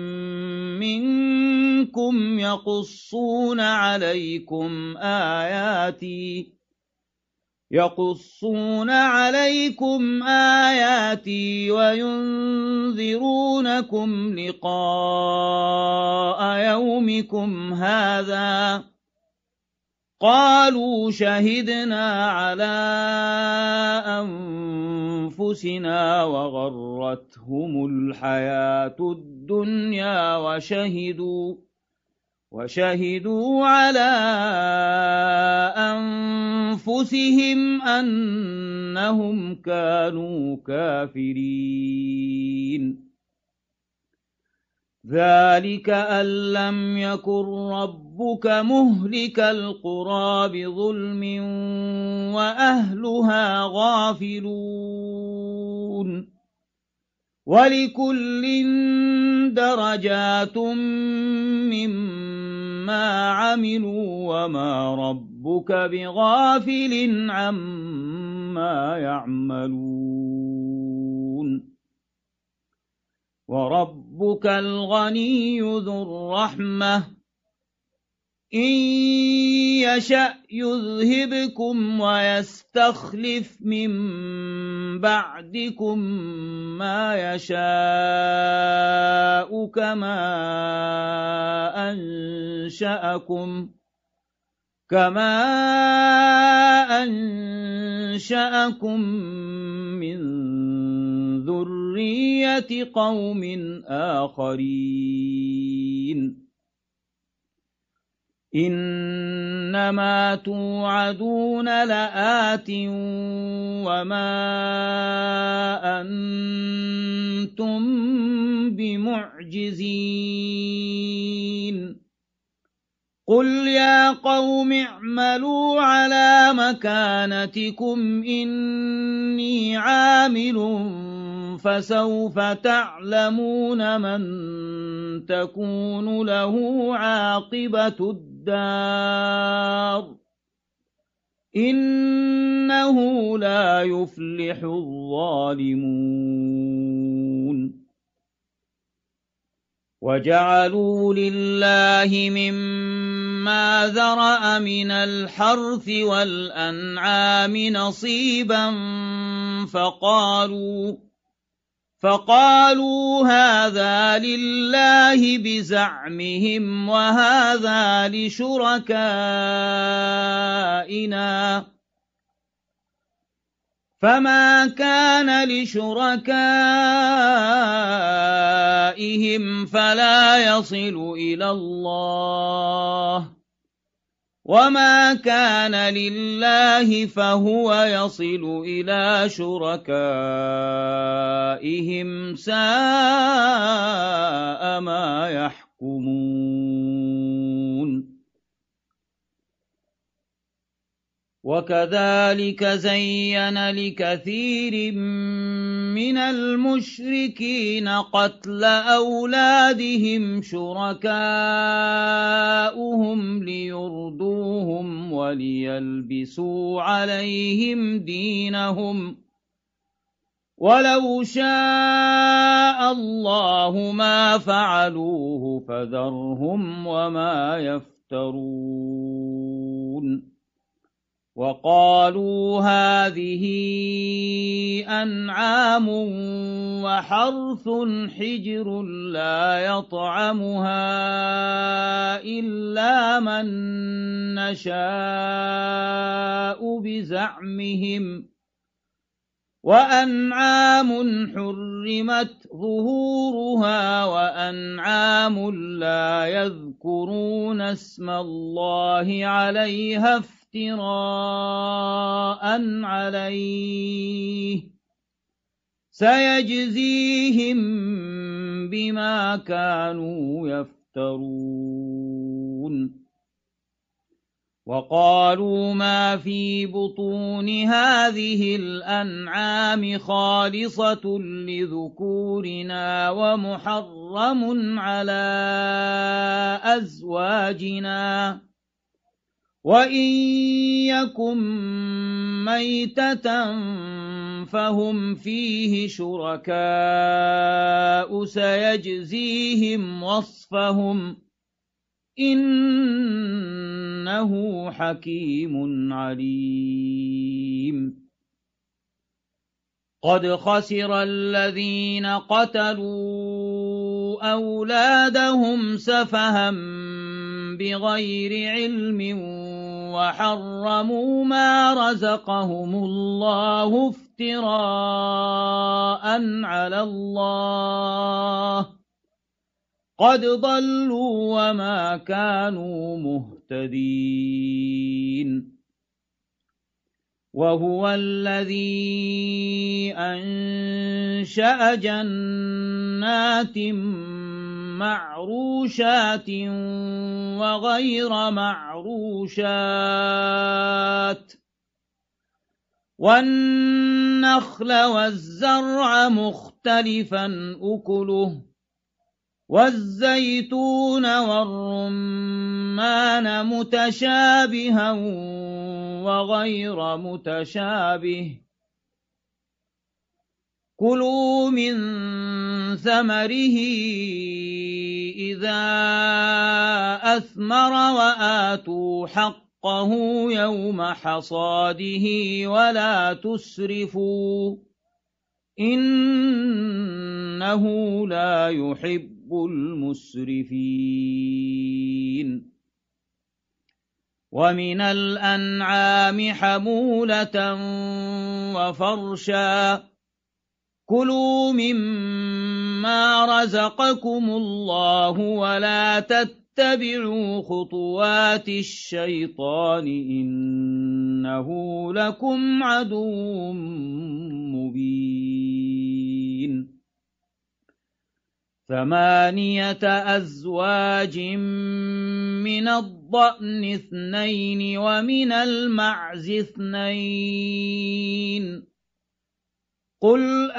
منكم يقصون عليكم آياتي يقصون عليكم آياتي وينذرونكم لقاء يومكم هذا قالوا شهدنا على أنفسنا وغرتهم الحياة الدنيا وشهدوا وشهدوا على أنفسهم أنهم كانوا كافرين ذلك أن لم يكن ربك مهلك القرى بظلم وأهلها غافلون ولكل درجات مما عملوا وما ربك بغافل عما يعملون وربك الغني ذو الرحمة إن يشأ يذهبكم ويستخلف من بعدكم ما يشاء كما أنشأكم كما أنشأكم من ذرية قوم آخرين إنما توعدون لآت وما أنتم بمعجزين قل يا قوم اعملوا على مكانتكم إني عامل فسوف تعلمون من تكون له عاقبة الدار إنه لا يفلح الظالمون وجعلوا لله مما ذرأ من الحرث والأنعام نصيبا فقالوا فقالوا هذا لله بزعمهم وهذا لشركائنا فما كان لشركائهم فلا يصل إلى الله وما كان لله فهو يصل إلى شركائهم ساء ما يحكمون وكذلك زين لكثير من المشركين قتل أولادهم شركاؤهم ليردوهم وليلبسوا عليهم دينهم ولو شاء الله ما فعلوه فذرهم وما يفترون وقالوا هذه أنعام وحرث حجر لا يطعمها إلا من نشاء بزعمهم وأنعام حرمت ظهورها وأنعام لا يذكرون اسم الله عليها افتراء عليه سيجزيهم بما كانوا يفترون وقالوا ما في بطون هذه الأنعام خالصة لذكورنا ومحرم على أزواجنا وإن يكن ميتة فهم فيه شركاء سيجزيهم وصفهم إنه حكيم عليم قد خسر الذين قتلوا أولادهم سفها بغير علم وحرموا ما رزقهم الله افتراء على الله قد ضلوا وما كانوا مهتدين وهو الذي أنشأ جنات معروشات وغير معروشات والنخل والزرع مختلفا أكله والزيتون والرمان متشابها وغير متشابه كلوا من ثمره إذا أثمر وآتوا حقه يوم حصاده ولا تسرفوا إنه لا يحب المسرفين ومن الأنعام حمولة وفرشا كلوا مما رزقكم الله ولا تتبعوا خطوات الشيطان إنه لكم عدو مبين ثمانية أزواج من الضأن اثنين ومن المعز اثنين قل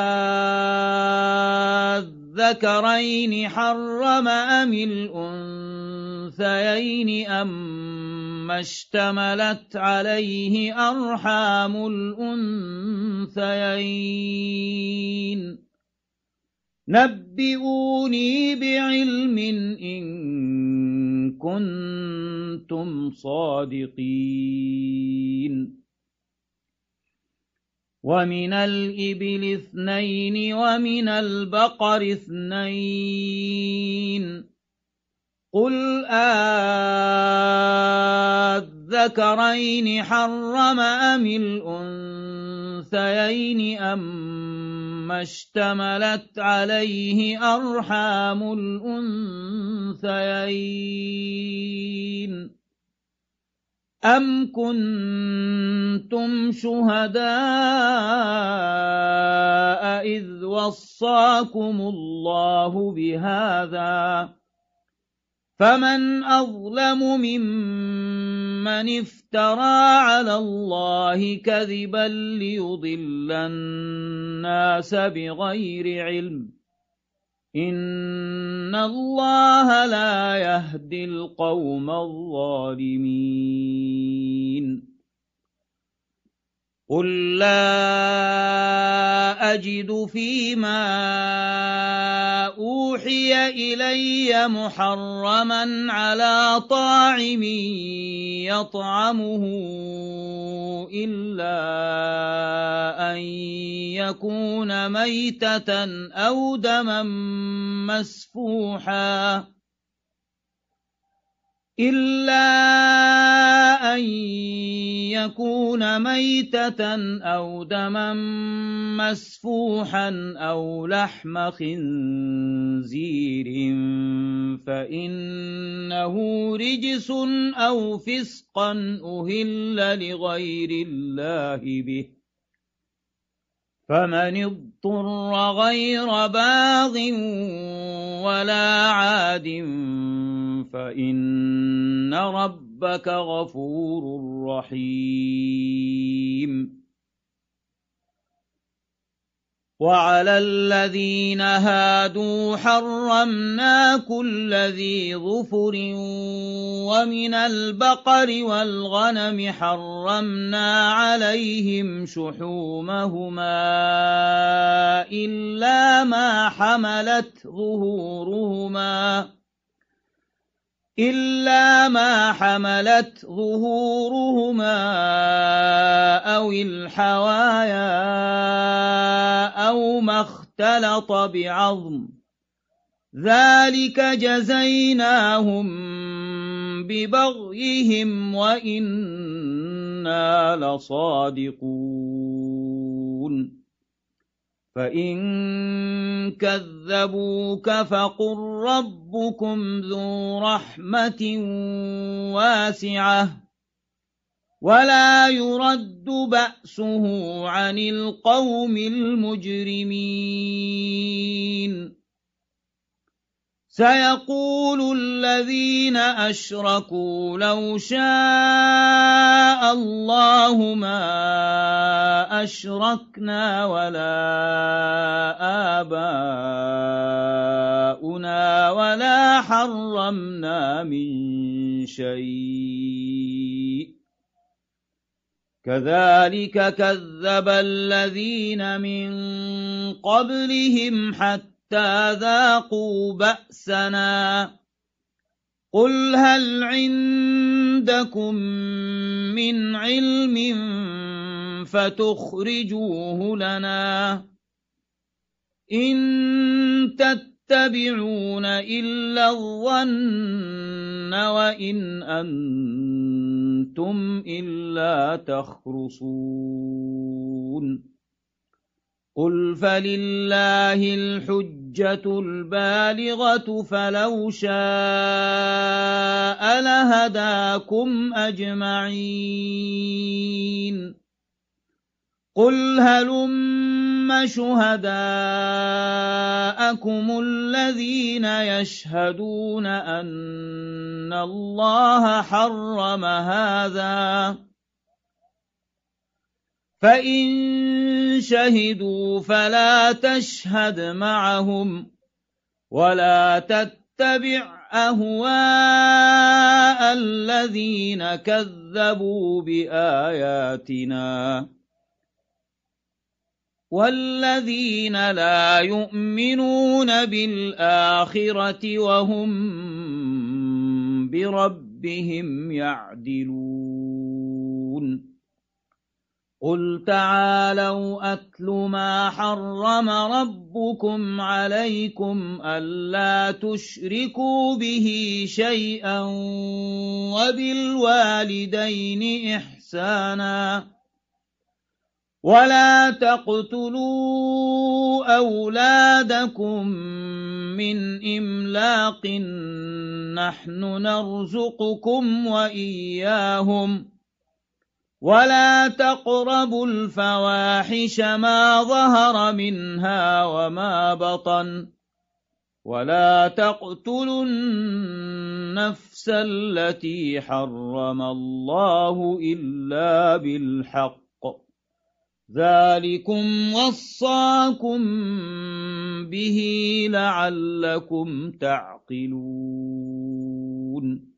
آذكرين حرم أم الأنثيين أما اشتملت عليه أرحام الأنثيين نبئوني بعلم إن كنتم صادقين ومن الإبل اثنين ومن البقر اثنين قل آذكرين حرم أم الأنثيين أما اشتملت عليه أرحام الأنثيين أم كنتم شهداء إذ وصاكم الله بهذا فمن أظلم ممن افترى على الله كذبا ليضل الناس بغير علم إن الله لا يهدي القوم الظالمين قل لا أجد فيما أوحي إلي محرما على طاعم يطعمه إلا أن يكون ميتة أو دما مسفوحا إلا أن يكون ميتة أو دما مسفوحا أو لحم خنزير فإنه رجس أو فسقا أهل لغير الله به فمن اضطر غير باغ ولا عاد فإن ربك غفور رحيم وعلى الذين هادوا حرمنا كل ذي ظفر ومن البقر والغنم حرمنا عليهم شحومهما إلا ما حملت ظهورهما إلا ما حملت ظهورهما أو الحوايا أو ما اختلط بعظم ذلك جزيناهم ببغيهم وإنا لصادقون فإن كذبوك فقل ربكم ذو رحمة واسعة ولا يرد بأسه عن القوم المجرمين سيقول الذين أشركوا لو شاء الله ما أشركنا ولا آباؤنا ولا حرمنا من شيء كذلك كذب الذين من قبلهم حتى حتى ذاقوا بأسنا قل هل عندكم من علم فتخرجوه لنا إن تتبعون إلا الظن وإن أنتم إلا تخرصون قل فلله الحجة البالغة فلو شاء لهداكم أجمعين قل هلم شهداءكم الذين يشهدون أن الله حرم هذا فإن شهدوا فلا تشهد معهم ولا تتبع أهواء الذين كذبوا بآياتنا والذين لا يؤمنون بالآخرة وهم بربهم يعدلون قل تعالوا أتل ما حرم ربكم عليكم ألا تشركوا به شيئا وبالوالدين إحسانا ولا تقتلوا أولادكم من إملاق نحن نرزقكم وإياهم ولا تقربوا الفواحش ما ظهر منها وما بطن ولا تقتلوا النفس التي حرم الله إلا بالحق ذلكم وصاكم به لعلكم تعقلون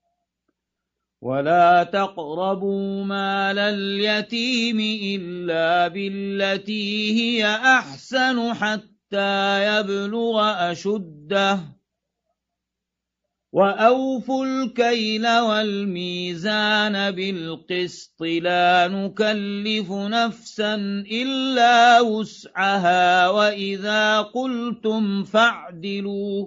ولا تقربوا مال اليتيم إلا بالتي هي أحسن حتى يبلغ أشده وأوفوا الكيل والميزان بالقسط لا نكلف نفسا إلا وسعها وإذا قلتم فاعدلوا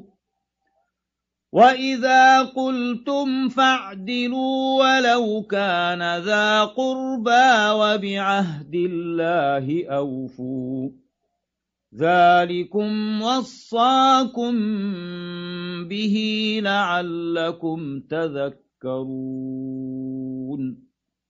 وَإِذَا قُلْتُمْ فَاعْدِلُوا وَلَوْ كَانَ ذَا قُرْبَى وَبِعَهْدِ اللَّهِ أَوْفُوا ذَلِكُمْ وَصَّاكُمْ بِهِ لَعَلَّكُمْ تَذَكَّرُونَ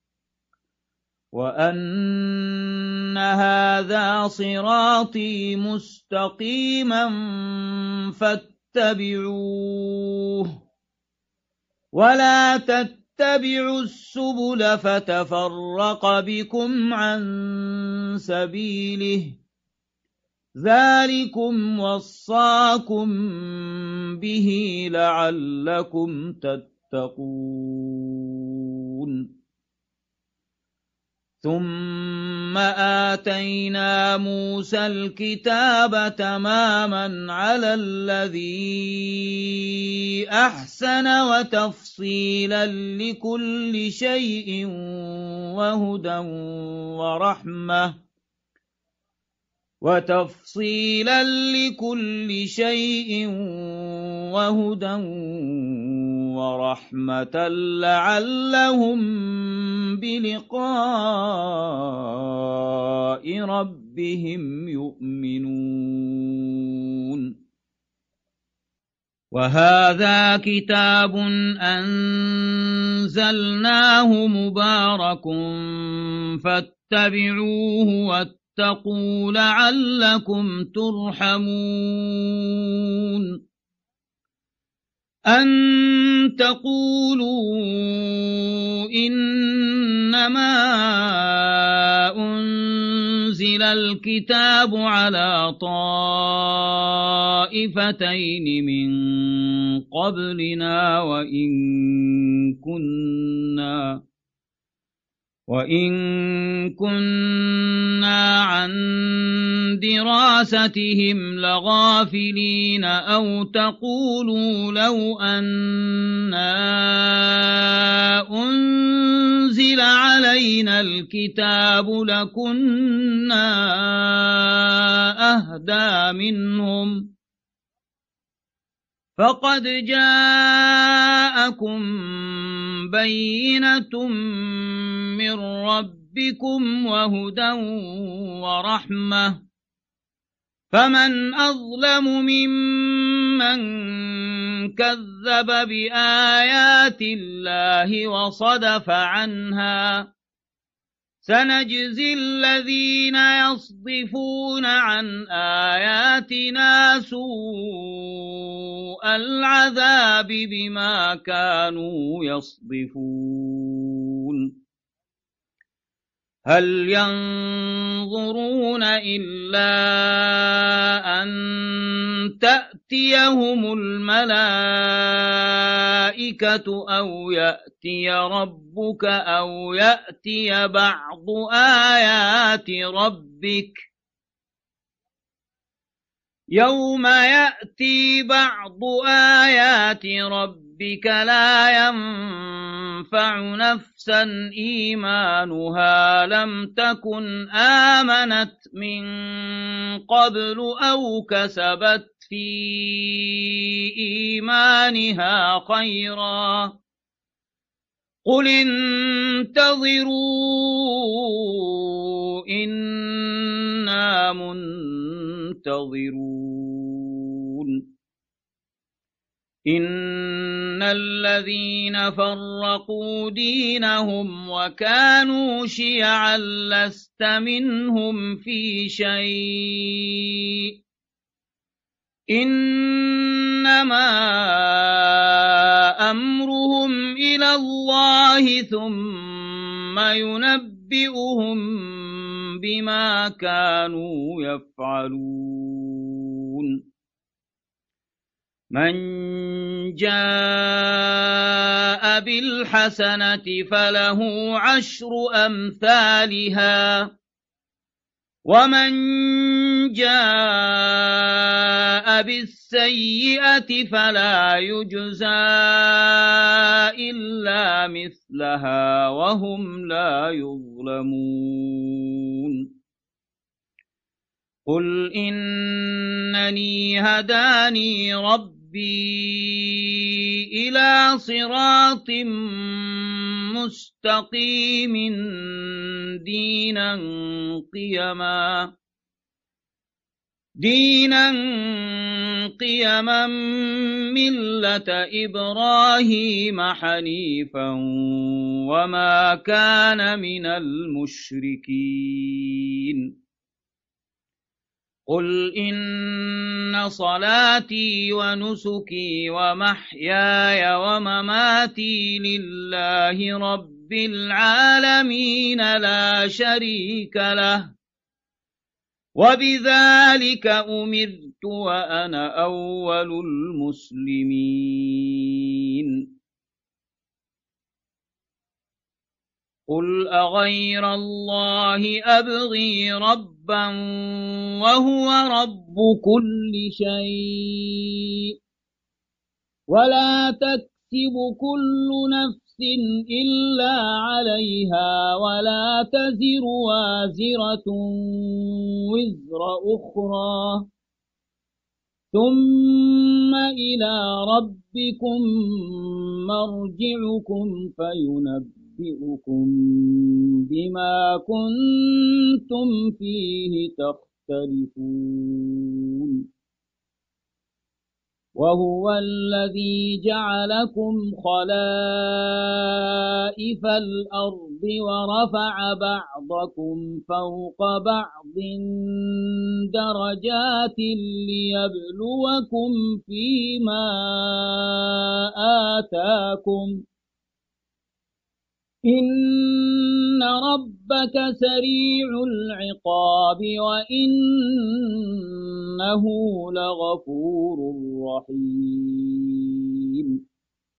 وَأَنَّ هَذَا صِرَاطِي مُسْتَقِيمًا فَاتَّبِعُوهُ اتبعوه ولا تتبعوا السبل فتفرق بكم عن سبيله ذلكم وصاكم به لعلكم تتقون ثم آتينا موسى الكتاب تماما على الذي أحسن وتفصيلا لكل شيء وهدى ورحمة وتفصيلا لكل شيء وهدى ورحمة لعلهم بلقاء ربهم يؤمنون وهذا كتاب أنزلناه مبارك فاتبعوه واتقوا لعلكم ترحمون أن تقولوا إنما أنزل الكتاب على طائفتين من قبلنا وإن كنا وإن كنا عن دراستهم لغافلين أو تقولوا لو أنا أنزل علينا الكتاب لكنا أهدى منهم فقد جاءكم بينة من ربكم وهدى ورحمة فمن أظلم ممن كذب بآيات الله وصدف عنها سنجزي الذين يصدفون عن آياتنا سوء العذاب بما كانوا يصدفون هل ينظرون إلا أن تأتيهم الملائكة أو يأتي ربك أو يأتي بعض آيات ربك يوم يأتي بعض آيات ربك لا ينفع نفسا إيمانها لم تكن آمنت من قبل أو كسبت في إيمانها خيرا قل انتظروا إنا منتظرون إن الذين فرقوا دينهم وكانوا شيعا لست منهم في شيء إنما أمرهم إلى الله ثم ينبئهم بما كانوا يفعلون من جاء بالحسنة فله عشر أمثالها ومن جاء بالسيئة فلا يجزى إلا مثلها وهم لا يظلمون قل إنني هداني ربي إلى صراط مستقيم دينا قيما دينا قيما ملة إبراهيم حنيفا وما كان من المشركين قل إن صلاتي ونسكي ومحياي ومماتي لله رب العالمين لا شريك له وبذلك أمرت وأنا أول المسلمين قل أغير الله أبغي ربا وهو رب كل شيء ولا تكسب كل نفس إلا عليها ولا تزر وازرة وزر أخرى ثم إلى ربكم مرجعكم فينبئكم بما كنتم فيه تختلفون وهو الذي جعلكم خلائف الأرض ورفع بعضكم فوق بعض درجات ليبلوكم فيما آتاكم إن ربك سريع العقاب وإنه لغفور رحيم